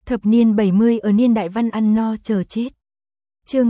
Thập niên 70 ở niên đại văn ăn no chờ chết. Chương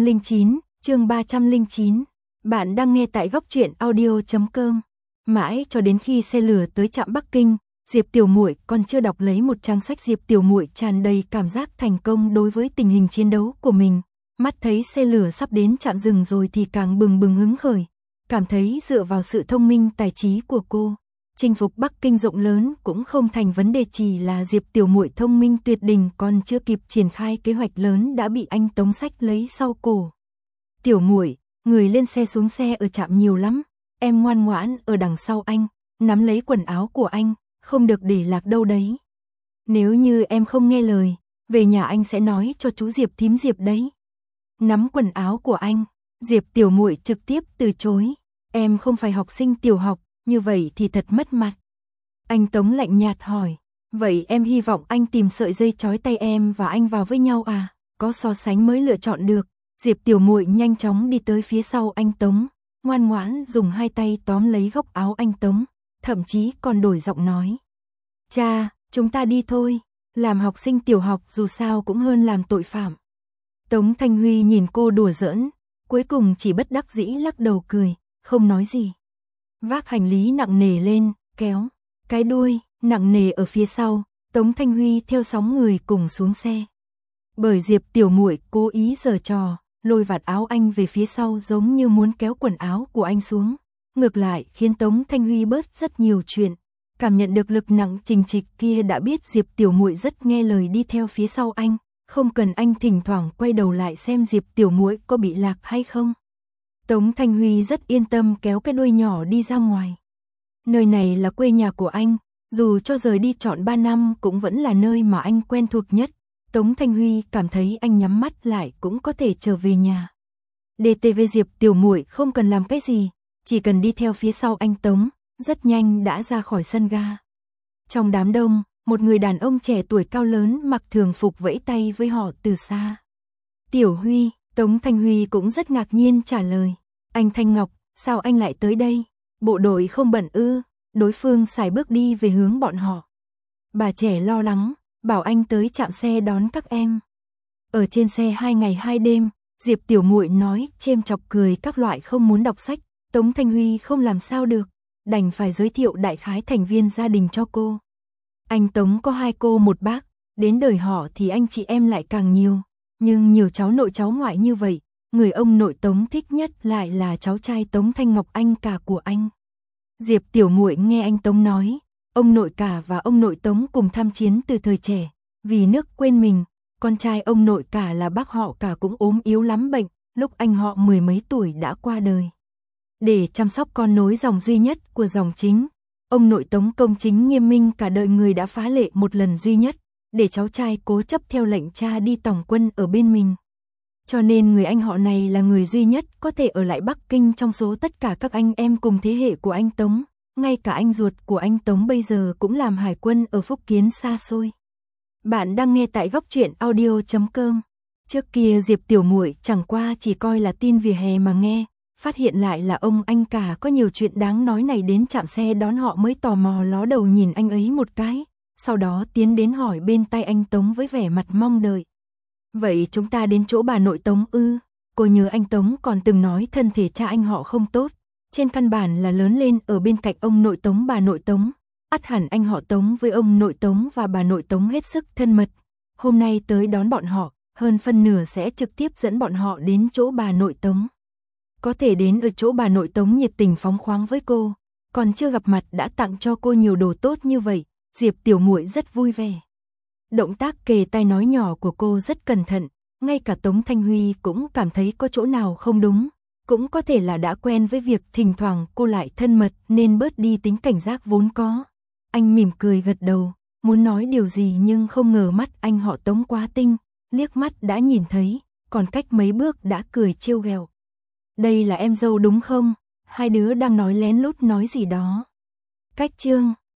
309. Bạn đang nghe tại góc truyện audio.com. Mãi cho đến khi xe lửa tới trạm Bắc Kinh, Diệp Tiểu Muội còn chưa đọc lấy một trang sách. Diệp Tiểu Muội tràn đầy cảm giác thành công đối với tình hình chiến đấu của mình. Mắt thấy xe lửa sắp đến trạm dừng rồi thì càng bừng bừng hứng khởi, cảm thấy dựa vào sự thông minh tài trí của cô, chinh phục Bắc Kinh rộng lớn cũng không thành vấn đề. Chỉ là Diệp Tiểu Muội thông minh tuyệt đỉnh, còn chưa kịp triển khai kế hoạch lớn đã bị anh Tống xách lấy sau cổ. Tiểu Muội, người lên xe xuống xe ở trạm nhiều lắm, em ngoan ngoãn ở đằng sau anh, nắm lấy quần áo của anh, không được để lạc đâu đấy. Nếu như em không nghe lời, về nhà anh sẽ nói cho chú Diệp thím Diệp đấy. Nắm quần áo của anh, Diệp Tiểu Muội trực tiếp từ chối, em không phải học sinh tiểu học, như vậy thì thật mất mặt. Anh Tống lạnh nhạt hỏi, vậy em hy vọng anh tìm sợi dây trói tay em và anh vào với nhau à? Có so sánh mới lựa chọn được. Diệp Tiểu Muội nhanh chóng đi tới phía sau anh Tống, ngoan ngoãn dùng hai tay tóm lấy góc áo anh Tống, thậm chí còn đổi giọng nói. Cha, chúng ta đi thôi, làm học sinh tiểu học dù sao cũng hơn làm tội phạm. Tống Thanh Huy nhìn cô đùa giỡn, cuối cùng chỉ bất đắc dĩ lắc đầu cười, không nói gì. Vác hành lý nặng nề lên, kéo cái đuôi nặng nề ở phía sau, Tống Thanh Huy theo sóng người cùng xuống xe. Bởi Diệp Tiểu Muội cố ý giở trò, lôi vạt áo anh về phía sau giống như muốn kéo quần áo của anh xuống, ngược lại khiến Tống Thanh Huy bớt rất nhiều chuyện. Cảm nhận được lực nặng trình trịch kia đã biết Diệp Tiểu Muội rất nghe lời đi theo phía sau anh, không cần anh thỉnh thoảng quay đầu lại xem Diệp Tiểu Muội có bị lạc hay không. Tống Thanh Huy rất yên tâm kéo cái đuôi nhỏ đi ra ngoài. Nơi này là quê nhà của anh, dù cho rời đi trọn 3 năm cũng vẫn là nơi mà anh quen thuộc nhất. Tống Thanh Huy cảm thấy anh nhắm mắt lại cũng có thể trở về nhà. DTV Diệp Tiểu Muội không cần làm cái gì, chỉ cần đi theo phía sau anh Tống, rất nhanh đã ra khỏi sân ga. Trong đám đông, một người đàn ông trẻ tuổi cao lớn mặc thường phục vẫy tay với họ từ xa. Tiểu Huy, Tống Thanh Huy cũng rất ngạc nhiên trả lời. Anh Thanh Ngọc, sao anh lại tới đây? Bộ đội không bận ư? Đối phương sải bước đi về hướng bọn họ. Bà trẻ lo lắng, bảo anh tới trạm xe đón các em. Ở trên xe 2 ngày 2 đêm, Diệp Tiểu Muội nói chêm chọc cười các loại không muốn đọc sách. Tống Thanh Huy không làm sao được, đành phải giới thiệu đại khái thành viên gia đình cho cô. Anh Tống có 2 cô 1 bác, đến đời họ thì anh chị em lại càng nhiều. Nhưng nhiều cháu nội cháu ngoại như vậy, người ông nội Tống thích nhất lại là cháu trai Tống Thanh Ngọc anh cả của anh. Diệp Tiểu Muội nghe anh Tống nói, ông nội cả và ông nội Tống cùng tham chiến từ thời trẻ, vì nước quên mình, con trai ông nội cả là bác họ cả cũng ốm yếu lắm bệnh, lúc anh họ 10 mấy tuổi đã qua đời. Để chăm sóc con nối dòng duy nhất của dòng chính, ông nội Tống công chính nghiêm minh cả đời người đã phá lệ một lần duy nhất, để cháu trai cố chấp theo lệnh cha đi tòng quân ở bên mình. Cho nên người anh họ này là người duy nhất có thể ở lại Bắc Kinh trong số tất cả các anh em cùng thế hệ của anh Tống, ngay cả anh ruột của anh Tống bây giờ cũng làm hải quân ở Phúc Kiến xa xôi. Bạn đang nghe tại góc truyện audio.com. Trước kia Diệp Tiểu Muội chẳng qua chỉ coi là tin vỉa hè mà nghe, phát hiện lại là ông anh cả có nhiều chuyện đáng nói này đến trạm xe đón họ mới tò mò ló đầu nhìn anh ấy một cái, sau đó tiến đến hỏi bên tai anh Tống với vẻ mặt mong đợi. Vậy chúng ta đến chỗ bà nội Tống ư? Cô nhớ anh Tống còn từng nói thân thể cha anh họ không tốt, trên căn bản là lớn lên ở bên cạnh ông nội Tống bà nội Tống, ắt hẳn anh họ Tống với ông nội Tống và bà nội Tống hết sức thân mật. Hôm nay tới đón bọn họ, hơn phân nửa sẽ trực tiếp dẫn bọn họ đến chỗ bà nội Tống. Có thể đến ở chỗ bà nội Tống nhiệt tình phóng khoáng với cô, còn chưa gặp mặt đã tặng cho cô nhiều đồ tốt như vậy, Diệp Tiểu Muội rất vui vẻ. Động tác kề tai nói nhỏ của cô rất cẩn thận, ngay cả Tống Thanh Huy cũng cảm thấy có chỗ nào không đúng, cũng có thể là đã quen với việc thỉnh thoảng cô lại thân mật nên bớt đi tính cảnh giác vốn có. Anh mỉm cười gật đầu, muốn nói điều gì nhưng không ngờ mắt anh họ Tống quá tinh, liếc mắt đã nhìn thấy, còn cách mấy bước đã cười trêu ghẹo. Đây là em dâu đúng không? Hai đứa đang nói lén lút nói gì đó. Cách chương